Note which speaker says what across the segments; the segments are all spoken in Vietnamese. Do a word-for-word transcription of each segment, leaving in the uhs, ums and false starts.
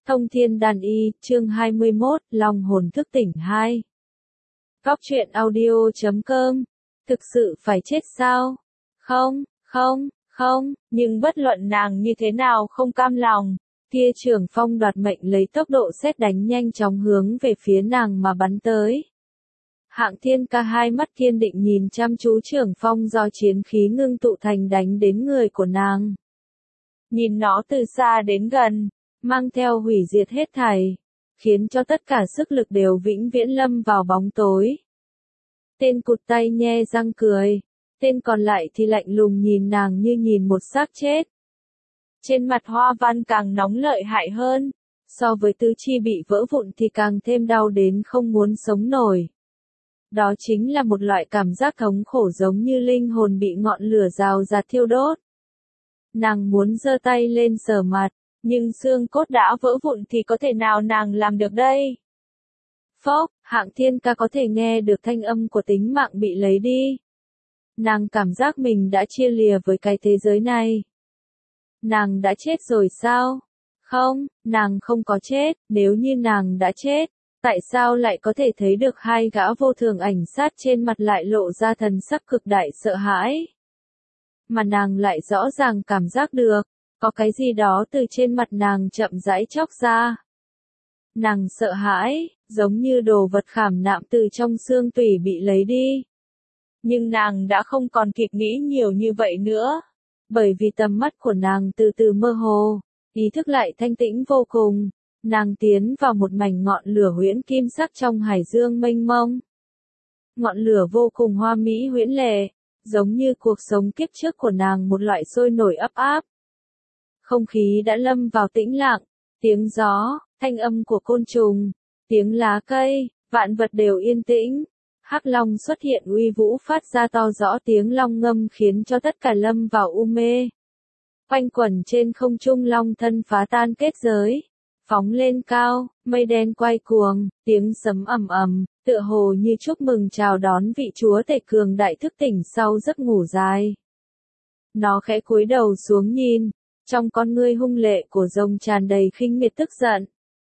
Speaker 1: Thông Thiên Đàn Y, chương hai mươi mốt, Long hồn thức tỉnh hai. Góc truyện audio chấm com. Thực sự phải chết sao? Không, không, không, nhưng bất luận nàng như thế nào không cam lòng. Kia Trường Phong đoạt mệnh lấy tốc độ sét đánh nhanh chóng hướng về phía nàng mà bắn tới. Hạng Thiên Ca hai mắt kiên định nhìn chăm chú Trường Phong do chiến khí ngưng tụ thành đánh đến người của nàng. Nhìn nó từ xa đến gần, mang theo hủy diệt hết thảy, khiến cho tất cả sức lực đều vĩnh viễn lâm vào bóng tối. Tên cụt tay nhe răng cười, tên còn lại thì lạnh lùng nhìn nàng như nhìn một xác chết. Trên mặt Hoa Văn càng nóng lợi hại hơn, so với tứ chi bị vỡ vụn thì càng thêm đau đến không muốn sống nổi. Đó chính là một loại cảm giác thống khổ giống như linh hồn bị ngọn lửa rào rạt thiêu đốt. Nàng muốn giơ tay lên sờ mặt, nhưng xương cốt đã vỡ vụn thì có thể nào nàng làm được đây? Phốc, Hạng Thiên Ca có thể nghe được thanh âm của tính mạng bị lấy đi. Nàng cảm giác mình đã chia lìa với cái thế giới này. Nàng đã chết rồi sao? Không, nàng không có chết, nếu như nàng đã chết, tại sao lại có thể thấy được hai gã vô thường ảnh sát trên mặt lại lộ ra thần sắc cực đại sợ hãi? Mà nàng lại rõ ràng cảm giác được, có cái gì đó từ trên mặt nàng chậm rãi chóc ra. Nàng sợ hãi, giống như đồ vật khảm nạm từ trong xương tủy bị lấy đi. Nhưng nàng đã không còn kịp nghĩ nhiều như vậy nữa, bởi vì tầm mắt của nàng từ từ mơ hồ, ý thức lại thanh tĩnh vô cùng. Nàng tiến vào một mảnh ngọn lửa huyễn kim sắc trong hải dương mênh mông. Ngọn lửa vô cùng hoa mỹ huyễn lệ, giống như cuộc sống kiếp trước của nàng một loại sôi nổi ấp áp. Không khí đã lâm vào tĩnh lặng, tiếng gió, thanh âm của côn trùng, tiếng lá cây, vạn vật đều yên tĩnh. Hắc Long xuất hiện uy vũ phát ra to rõ tiếng long ngâm khiến cho tất cả lâm vào u mê. Quanh quẩn trên không trung long thân phá tan kết giới, phóng lên cao, mây đen quay cuồng, tiếng sấm ầm ầm, tựa hồ như chúc mừng chào đón vị chúa tể cường đại thức tỉnh sau giấc ngủ dài. Nó khẽ cúi đầu xuống nhìn, trong con ngươi hung lệ của rồng tràn đầy khinh miệt tức giận.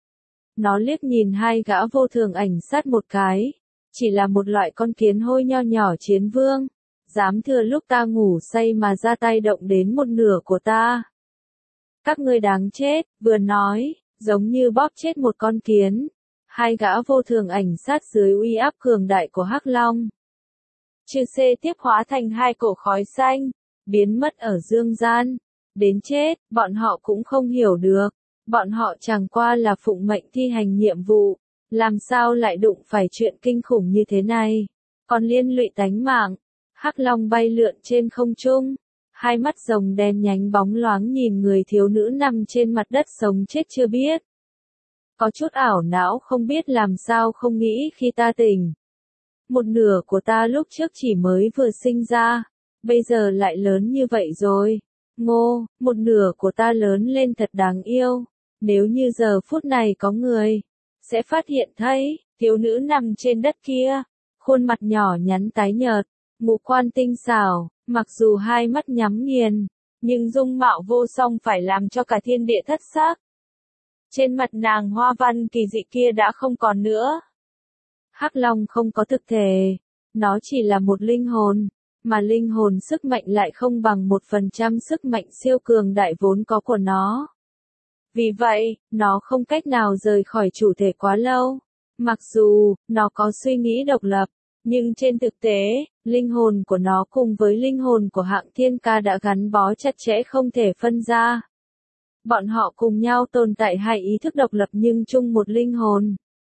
Speaker 1: Nó liếc nhìn hai gã vô thường ảnh sát một cái, chỉ là một loại con kiến hôi nho nhỏ chiến vương, dám thừa lúc ta ngủ say mà ra tay động đến một nửa của ta. Các ngươi đáng chết, vừa nói, giống như bóp chết một con kiến. Hai gã vô thường ảnh sát dưới uy áp cường đại của Hắc Long. Chư xê tiếp hóa thành hai cổ khói xanh, biến mất ở dương gian. Đến chết, bọn họ cũng không hiểu được. Bọn họ chẳng qua là phụng mệnh thi hành nhiệm vụ. Làm sao lại đụng phải chuyện kinh khủng như thế này? Còn liên lụy tánh mạng. Hắc Long bay lượn trên không trung. Hai mắt rồng đen nhánh bóng loáng nhìn người thiếu nữ nằm trên mặt đất sống chết chưa biết. Có chút ảo não không biết làm sao không nghĩ khi ta tỉnh. Một nửa của ta lúc trước chỉ mới vừa sinh ra, bây giờ lại lớn như vậy rồi. Ngô, một nửa của ta lớn lên thật đáng yêu. Nếu như giờ phút này có người, sẽ phát hiện thấy, thiếu nữ nằm trên đất kia, khuôn mặt nhỏ nhắn tái nhợt, ngũ quan tinh xảo, mặc dù hai mắt nhắm nghiền, nhưng dung mạo vô song phải làm cho cả thiên địa thất xác. Trên mặt nàng hoa văn kỳ dị kia đã không còn nữa. Hắc Long không có thực thể, nó chỉ là một linh hồn, mà linh hồn sức mạnh lại không bằng một phần trăm sức mạnh siêu cường đại vốn có của nó. Vì vậy, nó không cách nào rời khỏi chủ thể quá lâu. Mặc dù, nó có suy nghĩ độc lập, nhưng trên thực tế, linh hồn của nó cùng với linh hồn của Hạng Thiên Ca đã gắn bó chặt chẽ không thể phân ra. Bọn họ cùng nhau tồn tại hai ý thức độc lập nhưng chung một linh hồn.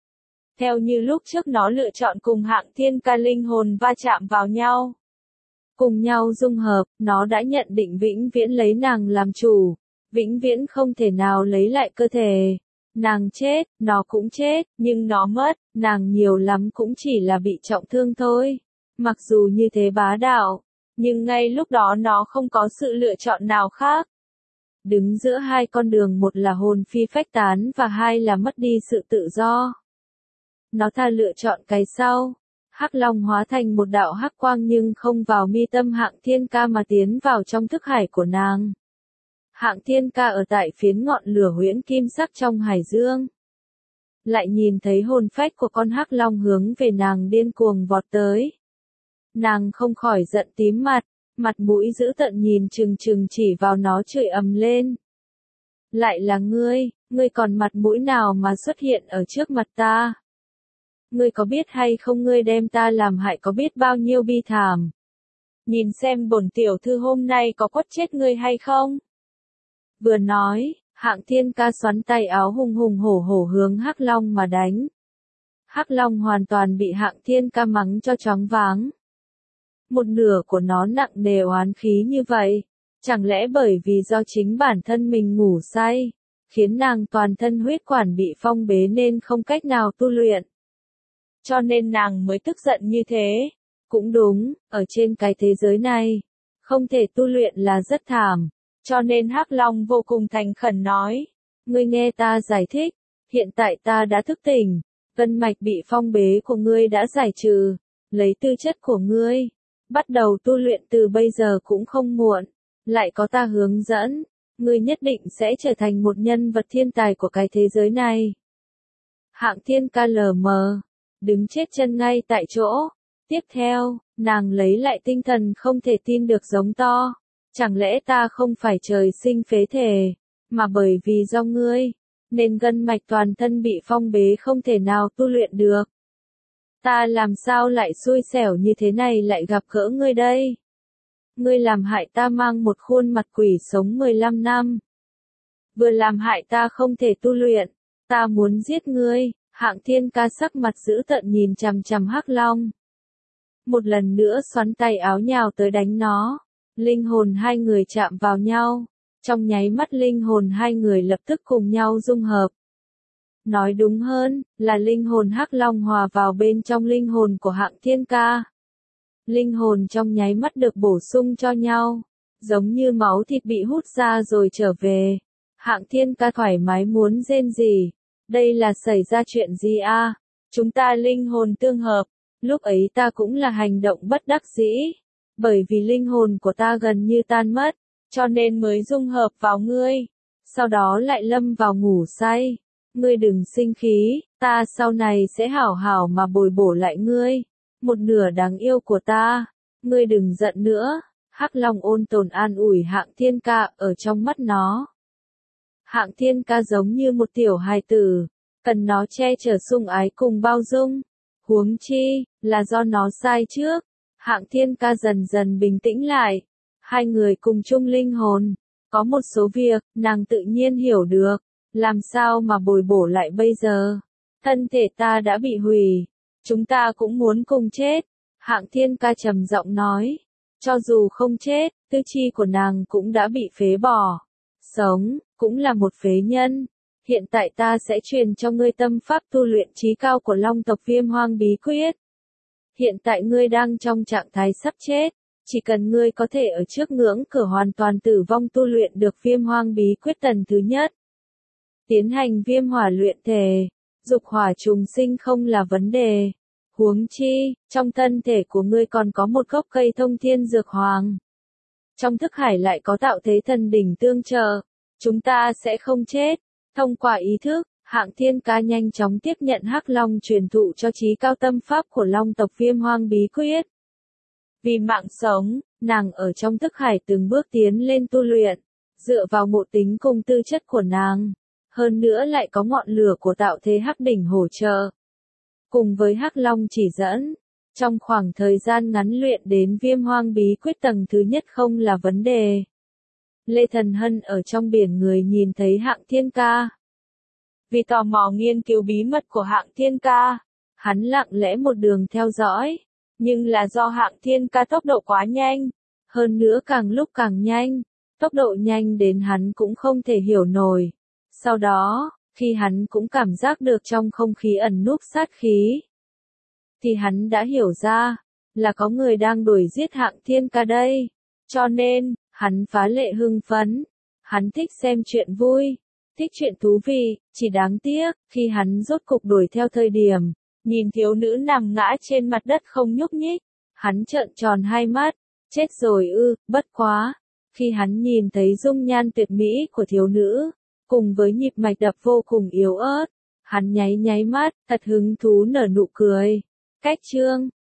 Speaker 1: Theo như lúc trước nó lựa chọn cùng Hạng Thiên Ca linh hồn va chạm vào nhau. Cùng nhau dung hợp, nó đã nhận định vĩnh viễn lấy nàng làm chủ, vĩnh viễn không thể nào lấy lại cơ thể. Nàng chết, nó cũng chết, nhưng nó mất, nàng nhiều lắm cũng chỉ là bị trọng thương thôi. Mặc dù như thế bá đạo, nhưng ngay lúc đó nó không có sự lựa chọn nào khác. Đứng giữa hai con đường, một là hồn phi phách tán và hai là mất đi sự tự do. Nó thà lựa chọn cái sau. Hắc Long hóa thành một đạo hắc quang nhưng không vào mi tâm Hạng Thiên Ca mà tiến vào trong thức hải của nàng. Hạng Thiên Ca ở tại phiến ngọn lửa huyễn kim sắc trong hải dương. Lại nhìn thấy hồn phách của con hắc long hướng về nàng điên cuồng vọt tới. Nàng không khỏi giận tím mặt, mặt mũi dữ tợn nhìn chừng chừng chỉ vào nó chửi ầm lên. Lại là ngươi, ngươi còn mặt mũi nào mà xuất hiện ở trước mặt ta? Ngươi có biết hay không ngươi đem ta làm hại có biết bao nhiêu bi thảm? Nhìn xem bổn tiểu thư hôm nay có quất chết ngươi hay không? Vừa nói, Hạng Thiên Ca xoắn tay áo hùng hùng hổ hổ hướng Hắc Long mà đánh. Hắc Long hoàn toàn bị Hạng Thiên Ca mắng cho choáng váng. Một nửa của nó nặng nề oán khí như vậy, chẳng lẽ bởi vì do chính bản thân mình ngủ say, khiến nàng toàn thân huyết quản bị phong bế nên không cách nào tu luyện. Cho nên nàng mới tức giận như thế. Cũng đúng, ở trên cái thế giới này, không thể tu luyện là rất thảm. Cho nên Hắc Long vô cùng thành khẩn nói, ngươi nghe ta giải thích, hiện tại ta đã thức tỉnh, gân mạch bị phong bế của ngươi đã giải trừ, lấy tư chất của ngươi, bắt đầu tu luyện từ bây giờ cũng không muộn, lại có ta hướng dẫn, ngươi nhất định sẽ trở thành một nhân vật thiên tài của cái thế giới này. Hạng Thiên Ca lờ mờ, đứng chết chân ngay tại chỗ, tiếp theo, nàng lấy lại tinh thần không thể tin được giống to. Chẳng lẽ ta không phải trời sinh phế thể, mà bởi vì do ngươi, nên gân mạch toàn thân bị phong bế không thể nào tu luyện được. Ta làm sao lại xui xẻo như thế này lại gặp gỡ ngươi đây? Ngươi làm hại ta mang một khuôn mặt quỷ sống mười lăm năm. Vừa làm hại ta không thể tu luyện, ta muốn giết ngươi. Hạng Thiên Ca sắc mặt dữ tợn nhìn chằm chằm Hắc Long. Một lần nữa xoắn tay áo nhào tới đánh nó. Linh hồn hai người chạm vào nhau, trong nháy mắt linh hồn hai người lập tức cùng nhau dung hợp. Nói đúng hơn, là linh hồn Hắc Long hòa vào bên trong linh hồn của Hạng Thiên Ca. Linh hồn trong nháy mắt được bổ sung cho nhau, giống như máu thịt bị hút ra rồi trở về. Hạng Thiên Ca thoải mái muốn rên rỉ, đây là xảy ra chuyện gì a? À? Chúng ta linh hồn tương hợp, lúc ấy ta cũng là hành động bất đắc dĩ. Bởi vì linh hồn của ta gần như tan mất, cho nên mới dung hợp vào ngươi, sau đó lại lâm vào ngủ say. Ngươi đừng sinh khí, ta sau này sẽ hảo hảo mà bồi bổ lại ngươi, một nửa đáng yêu của ta, ngươi đừng giận nữa. Hắc Long ôn tồn an ủi Hạng Thiên Ca ở trong mắt nó. Hạng Thiên Ca giống như một tiểu hài tử, cần nó che chở sủng ái cùng bao dung, huống chi, là do nó sai trước. Hạng Thiên Ca dần dần bình tĩnh lại, hai người cùng chung linh hồn, có một số việc, nàng tự nhiên hiểu được, làm sao mà bồi bổ lại bây giờ, thân thể ta đã bị hủy, chúng ta cũng muốn cùng chết. Hạng Thiên Ca trầm giọng nói, cho dù không chết, tư chi của nàng cũng đã bị phế bỏ, sống, cũng là một phế nhân. Hiện tại ta sẽ truyền cho ngươi tâm pháp tu luyện trí cao của Long tộc Viêm Hoang Bí Quyết. Hiện tại ngươi đang trong trạng thái sắp chết, chỉ cần ngươi có thể ở trước ngưỡng cửa hoàn toàn tử vong tu luyện được Viêm Hoang Bí Quyết tầng thứ nhất. Tiến hành viêm hỏa luyện thể, dục hỏa trùng sinh không là vấn đề. Huống chi, trong thân thể của ngươi còn có một gốc cây thông thiên dược hoàng. Trong thức hải lại có tạo thế thần đỉnh tương trợ, chúng ta sẽ không chết. Thông qua ý thức, Hạng Thiên Ca nhanh chóng tiếp nhận Hắc Long truyền thụ cho trí cao tâm pháp của Long tộc Viêm Hoang Bí Quyết. Vì mạng sống, nàng ở trong thức hải từng bước tiến lên tu luyện, dựa vào ngộ tính cùng tư chất của nàng, hơn nữa lại có ngọn lửa của tạo thế Hắc đỉnh hỗ trợ. Cùng với Hắc Long chỉ dẫn, trong khoảng thời gian ngắn luyện đến Viêm Hoang Bí Quyết tầng thứ nhất không là vấn đề. Lê Thần Hân ở trong biển người nhìn thấy Hạng Thiên Ca. Vì tò mò nghiên cứu bí mật của Hạng Thiên Ca, hắn lặng lẽ một đường theo dõi, nhưng là do Hạng Thiên Ca tốc độ quá nhanh, hơn nữa càng lúc càng nhanh, tốc độ nhanh đến hắn cũng không thể hiểu nổi. Sau đó, khi hắn cũng cảm giác được trong không khí ẩn núp sát khí, thì hắn đã hiểu ra, là có người đang đuổi giết Hạng Thiên Ca đây, cho nên, hắn phá lệ hưng phấn, hắn thích xem chuyện vui, thích chuyện thú vị, chỉ đáng tiếc, khi hắn rốt cục đuổi theo thời điểm, nhìn thiếu nữ nằm ngã trên mặt đất không nhúc nhích, hắn trợn tròn hai mắt, chết rồi ư, bất quá, Khi hắn nhìn thấy dung nhan tuyệt mỹ của thiếu nữ, cùng với nhịp mạch đập vô cùng yếu ớt, hắn nháy nháy mắt, thật hứng thú nở nụ cười. Cách chương